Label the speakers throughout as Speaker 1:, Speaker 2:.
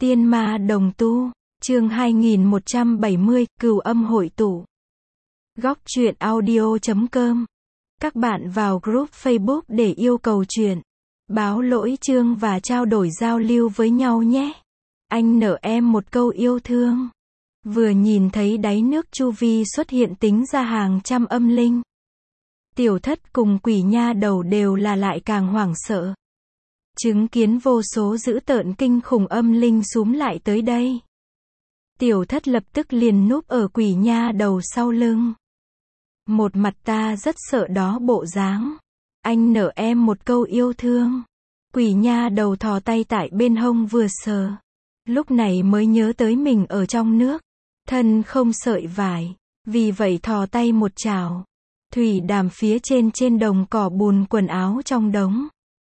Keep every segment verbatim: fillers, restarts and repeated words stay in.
Speaker 1: Tiên ma đồng tu, chương hai nghìn một trăm bảy mươi, Cửu âm hội tụ. Góc truyện audio chấm com. Các bạn vào group Facebook để yêu cầu truyện, báo lỗi chương và trao đổi giao lưu với nhau nhé. Anh nợ em một câu yêu thương. Vừa nhìn thấy đáy nước chu vi xuất hiện tính ra hàng trăm âm linh. Tiểu thất cùng quỷ nha đầu đều là lại càng hoảng sợ. Chứng kiến vô số dữ tợn kinh khủng âm linh súm lại tới đây. Tiểu thất lập tức liền núp ở quỷ nha đầu sau lưng. Một mặt ta rất sợ đó bộ dáng. Anh nợ em một câu yêu thương. Quỷ nha đầu thò tay tại bên hông vừa sờ. Lúc này mới nhớ tới mình ở trong nước. Thân không sợi vải. Vì vậy thò tay một chảo. Thủy đàm phía trên trên đồng cỏ bùn quần áo trong đống.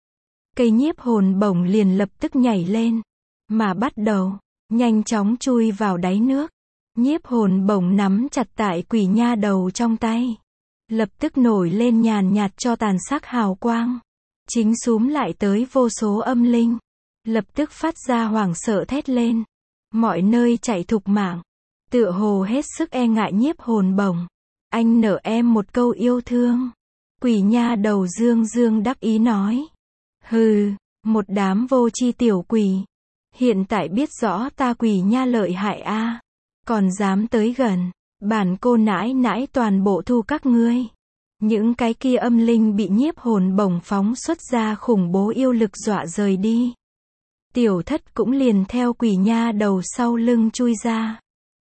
Speaker 1: Cây nhiếp hồn bổng liền lập tức nhảy lên. Mà bắt đầu. Nhanh chóng chui vào đáy nước. Nhiếp hồn bổng nắm chặt tại quỷ nha đầu trong tay. Lập tức nổi lên nhàn nhạt cho tàn sắc hào quang. Chính súm lại tới vô số âm linh. Lập tức phát ra hoảng sợ thét lên. Mọi nơi chạy thục mạng. Tựa hồ hết sức e ngại nhiếp hồn bổng. Anh nợ em một câu yêu thương. Quỷ nha đầu dương dương đắc ý nói. Hừ, một đám vô tri tiểu quỷ. Hiện tại biết rõ ta quỷ nha lợi hại a, à. Còn dám tới gần. Bản cô nãi nãi toàn bộ thu các ngươi. Những cái kia âm linh bị nhiếp hồn bổng phóng xuất ra khủng bố yêu lực dọa rời đi. Tiểu thất cũng liền theo quỷ nha đầu sau lưng chui ra.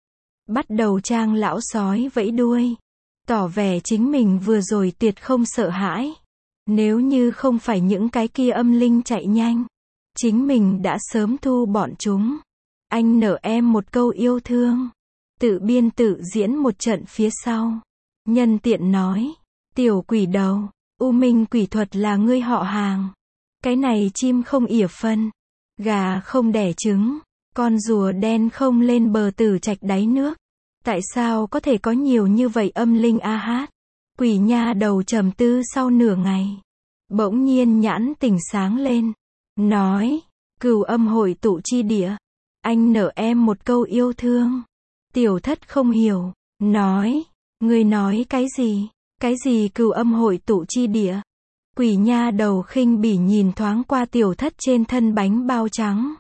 Speaker 1: Bắt đầu trang lão sói vẫy đuôi. Tỏ vẻ chính mình vừa rồi tuyệt không sợ hãi. Nếu như không phải những cái kia âm linh chạy nhanh, chính mình đã sớm thu bọn chúng. Anh nợ em một câu yêu thương. Tự biên tự diễn một trận phía sau. Nhân tiện nói. Tiểu quỷ đầu. U minh quỷ thuật là ngươi họ hàng. Cái này chim không ỉa phân. Gà không đẻ trứng. Con rùa đen không lên bờ tử trạch đáy nước. Tại sao có thể có nhiều như vậy âm linh a hát? Quỷ nha đầu trầm tư sau nửa ngày. Bỗng nhiên nhãn tỉnh sáng lên. Nói. Cửu âm hội tụ chi địa. Anh nợ em một câu yêu thương. Tiểu thất không hiểu. Nói. Ngươi nói cái gì? Cái gì cửu âm hội tụ chi địa? Quỷ nha đầu khinh bỉ nhìn thoáng qua tiểu thất trên thân bánh bao trắng.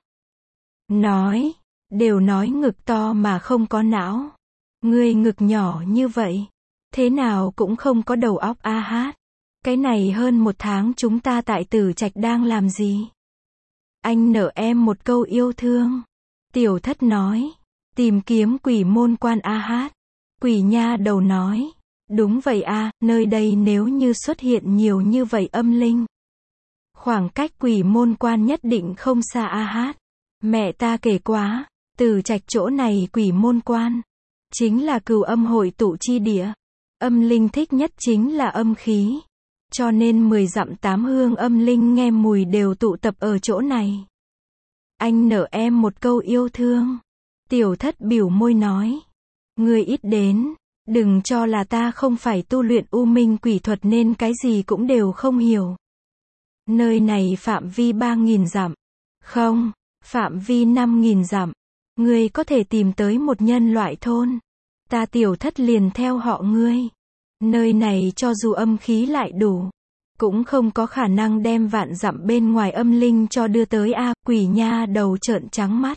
Speaker 1: Nói. Đều nói ngực to mà không có não. Ngươi ngực nhỏ như vậy. Thế nào cũng không có đầu óc a hát. Cái này hơn một tháng chúng ta tại Tử Trạch đang làm gì? Anh nợ em một câu yêu thương. Tiểu thất nói. Tìm kiếm quỷ môn quan a hát. Quỷ nha đầu nói. Đúng vậy a, nơi đây nếu như xuất hiện nhiều như vậy âm linh. Khoảng cách quỷ môn quan nhất định không xa a hát. Mẹ ta kể quá. Tử Trạch chỗ này quỷ môn quan. Chính là cửu âm hội tụ chi địa. Âm linh thích nhất chính là âm khí. Cho nên mười dặm tám hương âm linh nghe mùi đều tụ tập ở chỗ này. Anh nợ em một câu yêu thương. Tiểu thất biểu môi nói. Ngươi ít đến. Đừng cho là ta không phải tu luyện u minh quỷ thuật nên cái gì cũng đều không hiểu. Nơi này phạm vi ba nghìn dặm. Không, phạm vi năm nghìn dặm. Ngươi có thể tìm tới một nhân loại thôn. Ta tiểu thất liền theo họ ngươi. Nơi này cho dù âm khí lại đủ, cũng không có khả năng đem vạn dặm bên ngoài âm linh cho đưa tới a. À, quỷ nha đầu trợn trắng mắt.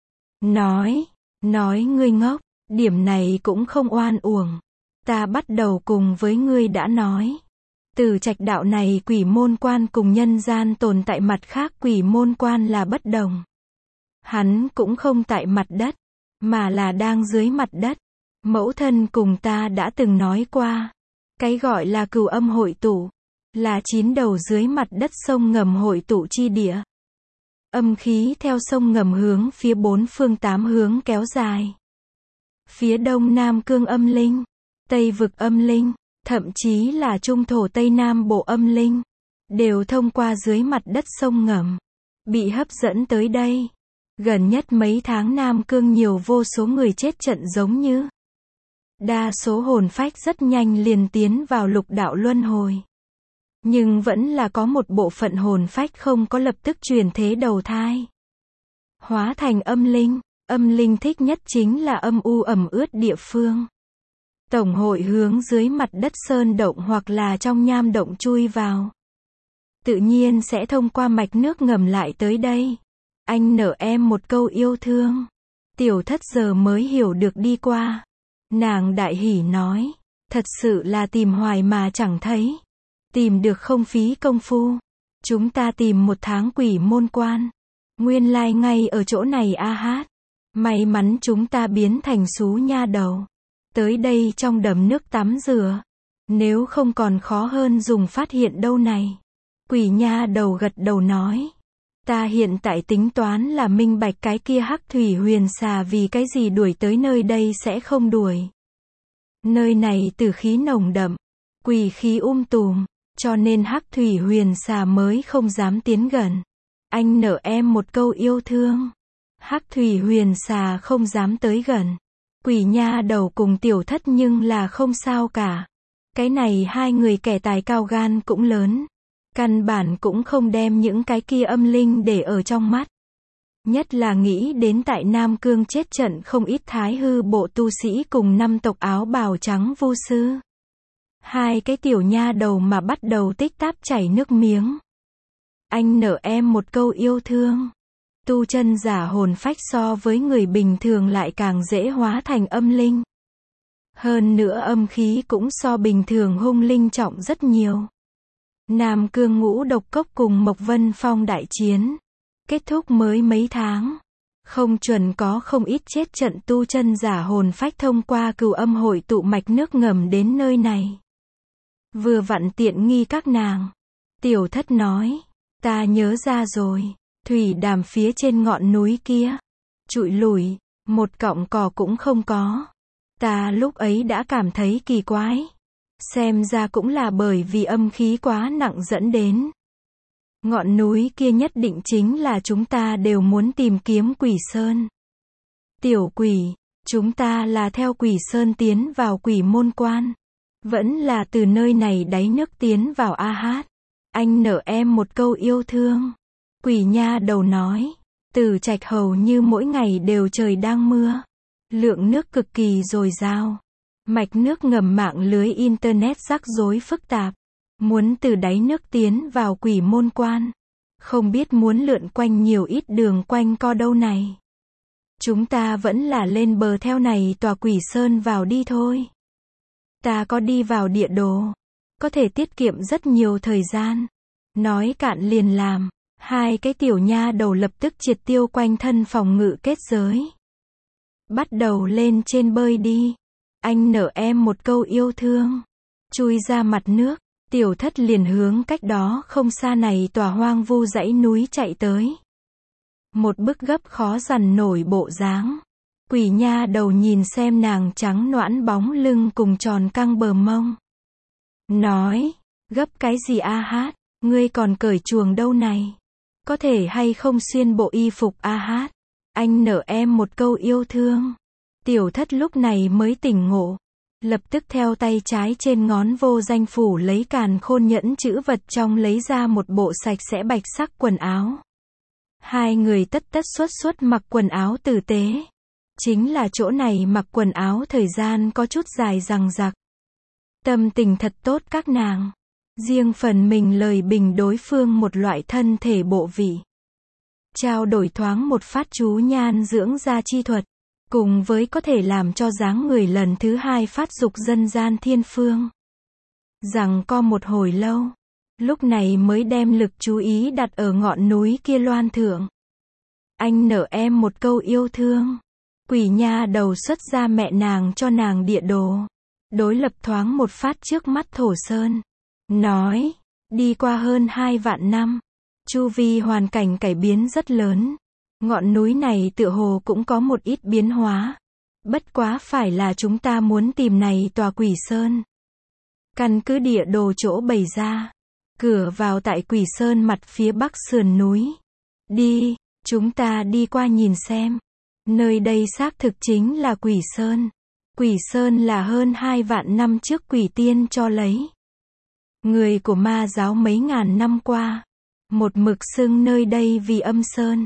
Speaker 1: Nói, nói ngươi ngốc, điểm này cũng không oan uổng. Ta bắt đầu cùng với ngươi đã nói. Tử Trạch đạo này quỷ môn quan cùng nhân gian tồn tại mặt khác quỷ môn quan là bất đồng. Hắn cũng không tại mặt đất, mà là đang dưới mặt đất. Mẫu thân cùng ta đã từng nói qua. Cái gọi là cửu âm hội tụ. Là chín đầu dưới mặt đất sông ngầm hội tụ chi địa. Âm khí theo sông ngầm hướng phía bốn phương tám hướng kéo dài. Phía đông nam cương âm linh. Tây vực âm linh. Thậm chí là trung thổ tây nam bộ âm linh. Đều thông qua dưới mặt đất sông ngầm. Bị hấp dẫn tới đây. Gần nhất mấy tháng nam cương nhiều vô số người chết trận giống như. Đa số hồn phách rất nhanh liền tiến vào lục đạo luân hồi. Nhưng vẫn là có một bộ phận hồn phách không có lập tức chuyển thế đầu thai. hóa thành âm linh. Âm linh thích nhất chính là âm u ẩm ướt địa phương. Tổng hội hướng dưới mặt đất sơn động hoặc là trong nham động chui vào. Tự nhiên sẽ thông qua mạch nước ngầm lại tới đây. Anh nợ em một câu yêu thương. Tiểu thất giờ mới hiểu được đi qua. Nàng đại hỉ nói. Thật sự là tìm hoài mà chẳng thấy. Tìm được không phí công phu. Chúng ta tìm một tháng quỷ môn quan. Nguyên lai ngay ở chỗ này a hát. May mắn chúng ta biến thành xú nha đầu. Tới đây trong đầm nước tắm rửa. Nếu không còn khó hơn dùng phát hiện đâu này. Quỷ nha đầu gật đầu nói. Ta hiện tại tính toán là minh bạch cái kia hắc thủy huyền xà vì cái gì đuổi tới nơi đây sẽ không đuổi. Nơi này tử khí nồng đậm. Quỷ khí um tùm. Cho nên hắc thủy huyền xà mới không dám tiến gần. Anh nợ em một câu yêu thương. Hắc thủy huyền xà không dám tới gần. Quỷ nha đầu cùng tiểu thất nhưng là không sao cả. Cái này hai người kẻ tài cao gan cũng lớn. Căn bản cũng không đem những cái kia âm linh để ở trong mắt. Nhất là nghĩ đến tại Nam Cương chết trận không ít thái hư bộ tu sĩ cùng năm tộc áo bào trắng vu sư. Hai cái tiểu nha đầu mà bắt đầu tích táp chảy nước miếng. Anh nợ em một câu yêu thương. Tu chân giả hồn phách so với người bình thường lại càng dễ hóa thành âm linh. Hơn nữa âm khí cũng so bình thường hung linh trọng rất nhiều. Nam Cương ngũ độc cốc cùng Mộc Vân Phong đại chiến. Kết thúc mới mấy tháng. Không chuẩn có không ít chết trận tu chân giả hồn phách thông qua cửu âm hội tụ mạch nước ngầm đến nơi này. Vừa vặn tiện nghi các nàng. Tiểu thất nói. Ta nhớ ra rồi. Thủy đàm phía trên ngọn núi kia. Trụi lủi. Một cọng cỏ cũng không có. Ta lúc ấy đã cảm thấy kỳ quái. Xem ra cũng là bởi vì âm khí quá nặng dẫn đến. Ngọn núi kia nhất định chính là chúng ta đều muốn tìm kiếm quỷ sơn. Tiểu quỷ, chúng ta là theo quỷ sơn tiến vào quỷ môn quan. Vẫn là từ nơi này đáy nước tiến vào a hát. Anh nợ em một câu yêu thương. Quỷ nha đầu nói. Từ Trạch hầu như mỗi ngày đều trời đang mưa. Lượng nước cực kỳ dồi dào. Mạch nước ngầm mạng lưới internet rắc rối phức tạp. Muốn từ đáy nước tiến vào quỷ môn quan. Không biết muốn lượn quanh nhiều ít đường quanh co đâu này. Chúng ta vẫn là lên bờ theo này tòa quỷ sơn vào đi thôi. Ta có đi vào địa đồ. Có thể tiết kiệm rất nhiều thời gian. Nói cạn liền làm. Hai cái tiểu nha đầu lập tức triệt tiêu quanh thân phòng ngự kết giới. Bắt đầu lên trên bơi đi. Anh nợ em một câu yêu thương. Chui ra mặt nước. Tiểu thất liền hướng cách đó không xa này tòa hoang vu dãy núi chạy tới. Một bức gấp khó dằn nổi bộ dáng. Quỷ nha đầu nhìn xem nàng trắng noãn bóng lưng cùng tròn căng bờ mông. Nói, gấp cái gì a hát, ngươi còn cởi chuồng đâu này. Có thể hay không xuyên bộ y phục a hát. Anh nợ em một câu yêu thương. Tiểu thất lúc này mới tỉnh ngộ. Lập tức theo tay trái trên ngón vô danh phủ lấy càn khôn nhẫn chữ vật trong lấy ra một bộ sạch sẽ bạch sắc quần áo. Hai người tất tất xuất xuất mặc quần áo tử tế. Chính là chỗ này mặc quần áo thời gian có chút dài dằng dặc. Tâm tình thật tốt các nàng. Riêng phần mình lời bình đối phương một loại thân thể bộ vị. Trao đổi thoáng một phát chú nhan dưỡng da chi thuật. Cùng với có thể làm cho dáng người lần thứ hai phát dục dân gian thiên phương. Rằng co một hồi lâu. Lúc này mới đem lực chú ý đặt ở ngọn núi kia loan thượng. Anh nợ em một câu yêu thương. Quỷ nha đầu xuất ra mẹ nàng cho nàng địa đồ. Đối lập thoáng một phát trước mắt thổ sơn. Nói, đi qua hơn hai vạn năm. Chu vi hoàn cảnh cải biến rất lớn. Ngọn núi này tựa hồ cũng có một ít biến hóa. Bất quá phải là chúng ta muốn tìm này tòa quỷ sơn. Căn cứ địa đồ chỗ bày ra. Cửa vào tại quỷ sơn mặt phía bắc sườn núi. Đi, chúng ta đi qua nhìn xem. Nơi đây xác thực chính là quỷ sơn. Quỷ sơn là hơn hai vạn năm trước quỷ tiên cho lấy. Người của ma giáo mấy ngàn năm qua. Một mực xưng nơi đây vì âm sơn.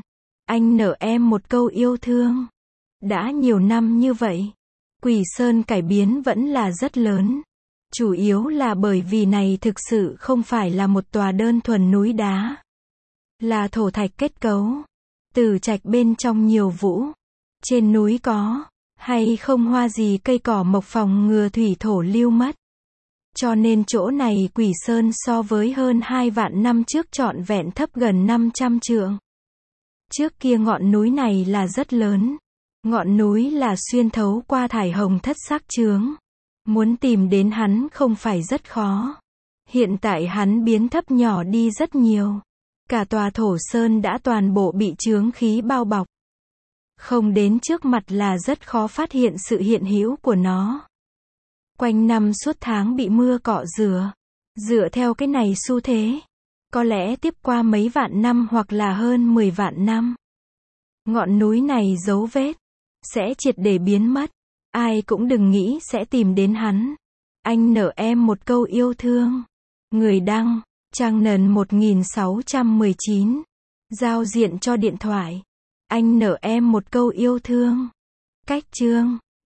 Speaker 1: Anh nợ em một câu yêu thương. Đã nhiều năm như vậy, Quỷ Sơn cải biến vẫn là rất lớn. Chủ yếu là bởi vì này thực sự không phải là một tòa đơn thuần núi đá. Là thổ thạch kết cấu. Tử trạch bên trong nhiều vũ. Trên núi có, hay không hoa gì cây cỏ mộc phòng ngừa thủy thổ lưu mất. Cho nên chỗ này Quỷ Sơn so với hơn hai vạn năm trước trọn vẹn thấp gần năm trăm trượng. Trước kia ngọn núi này là rất lớn. Ngọn núi là xuyên thấu qua thải hồng thất sắc chướng. Muốn tìm đến hắn không phải rất khó. Hiện tại hắn biến thấp nhỏ đi rất nhiều. Cả tòa thổ sơn đã toàn bộ bị chướng khí bao bọc. Không đến trước mặt là rất khó phát hiện sự hiện hữu của nó. Quanh năm suốt tháng bị mưa cọ rửa. Dựa theo cái này xu thế, có lẽ tiếp qua mấy vạn năm hoặc là hơn mười vạn năm, ngọn núi này dấu vết sẽ triệt để biến mất. Ai cũng đừng nghĩ sẽ tìm đến hắn. Anh nợ em một câu yêu thương. Người đăng, Trang Nần một nghìn sáu trăm mười chín. Giao diện cho điện thoại. Anh nợ em một câu yêu thương. Cách chương